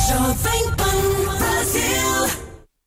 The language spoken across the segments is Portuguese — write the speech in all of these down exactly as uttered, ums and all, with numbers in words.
Jovem Pan Brasil.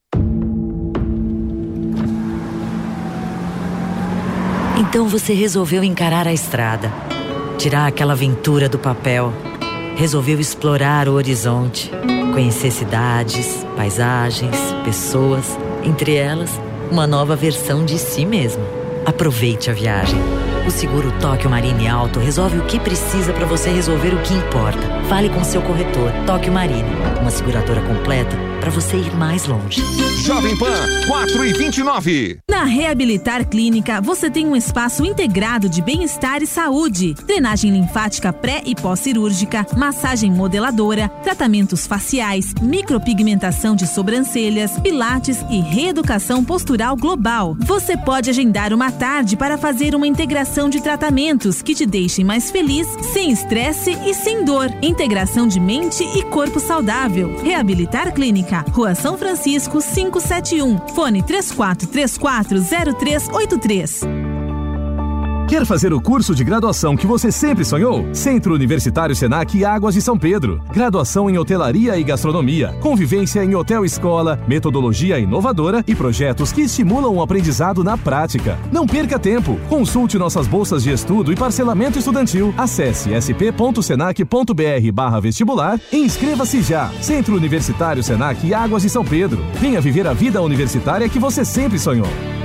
Então você resolveu encarar a estrada, tirar aquela aventura do papel, resolveu explorar o horizonte, conhecer cidades, paisagens, pessoas, entre elas, uma nova versão de si mesmo. Aproveite a viagem. O seguro Tóquio Marine Auto resolve o que precisa para você resolver o que importa. Fale com seu corretor Tóquio Marine, uma seguradora completa para você ir mais longe. Jovem Pan, quatro e vinte e nove. Na Reabilitar Clínica, você tem um espaço integrado de bem-estar e saúde. Drenagem linfática pré e pós-cirúrgica, massagem modeladora, tratamentos faciais, micropigmentação de sobrancelhas, pilates e reeducação postural global. Você pode agendar uma tarde para fazer uma integração de tratamentos que te deixem mais feliz, sem estresse e sem dor. Integração de mente e corpo saudável. Reabilitar Clínica, Rua São Francisco, quinhentos e setenta e um. Fone três quatro três quatro zero três oito três. Quer fazer o curso de graduação que você sempre sonhou? Centro Universitário Senac Águas de São Pedro. Graduação em hotelaria e gastronomia, convivência em hotel-escola, metodologia inovadora e projetos que estimulam o aprendizado na prática. Não perca tempo. Consulte nossas bolsas de estudo e parcelamento estudantil. Acesse sp.senac.br barra vestibular e inscreva-se já. Centro Universitário Senac Águas de São Pedro. Venha viver a vida universitária que você sempre sonhou.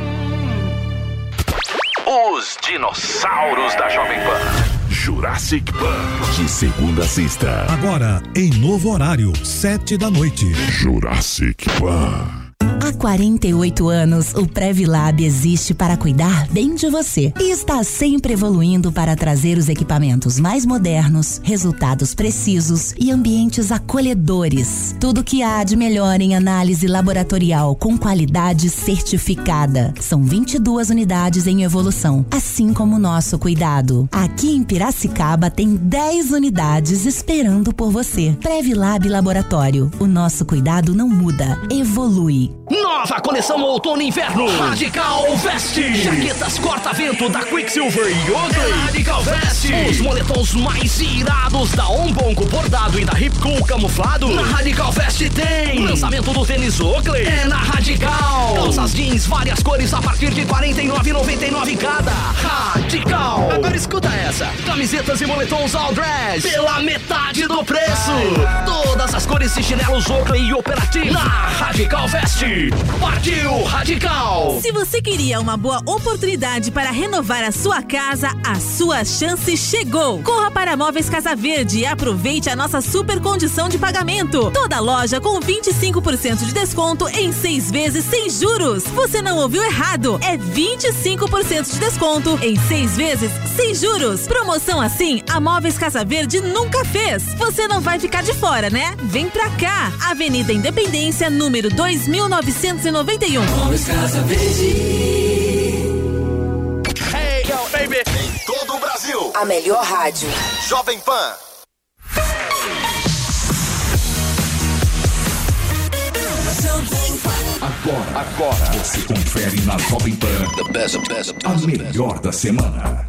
Os dinossauros da Jovem Pan. Jurassic Park. De segunda a sexta. Agora, em novo horário, sete da noite. Jurassic Park. Há quarenta e oito anos, o Previlab existe para cuidar bem de você e está sempre evoluindo para trazer os equipamentos mais modernos, resultados precisos e ambientes acolhedores. Tudo que há de melhor em análise laboratorial com qualidade certificada. São vinte e duas unidades em evolução, assim como o nosso cuidado. Aqui em Piracicaba tem dez unidades esperando por você. Previlab Laboratório. O nosso cuidado não muda, evolui. Nova coleção outono e inverno. Radical Vest. Jaquetas corta-vento da Quicksilver e Oakley. Radical Vest. Os moletons mais irados da Ombongo bordado e da Hip Cool camuflado. Na Radical Vest tem. Lançamento do tênis Oakley é na Radical. Calças jeans, várias cores a partir de quarenta e nove reais e noventa e nove centavos cada. Radical. Agora escuta essa. Camisetas e moletons all dress pela metade do preço. Todas as cores de chinelos Oakley e Operative na Radical Vest. Partiu Radical! Se você queria uma boa oportunidade para renovar a sua casa, a sua chance chegou! Corra para Móveis Casa Verde e aproveite a nossa super condição de pagamento. Toda loja com vinte e cinco por cento de desconto em seis vezes sem juros. Você não ouviu errado, é vinte e cinco por cento de desconto em seis vezes sem juros. Promoção assim, a Móveis Casa Verde nunca fez. Você não vai ficar de fora, né? Vem pra cá! Avenida Independência, número dois mil novecentos e noventa e um. Móveis Casa Verde. Hey, yo, baby. Em todo o Brasil. A melhor rádio. Jovem Pan. Agora, agora, você confere na Jovem Pan The best, the best, the a best, melhor da semana.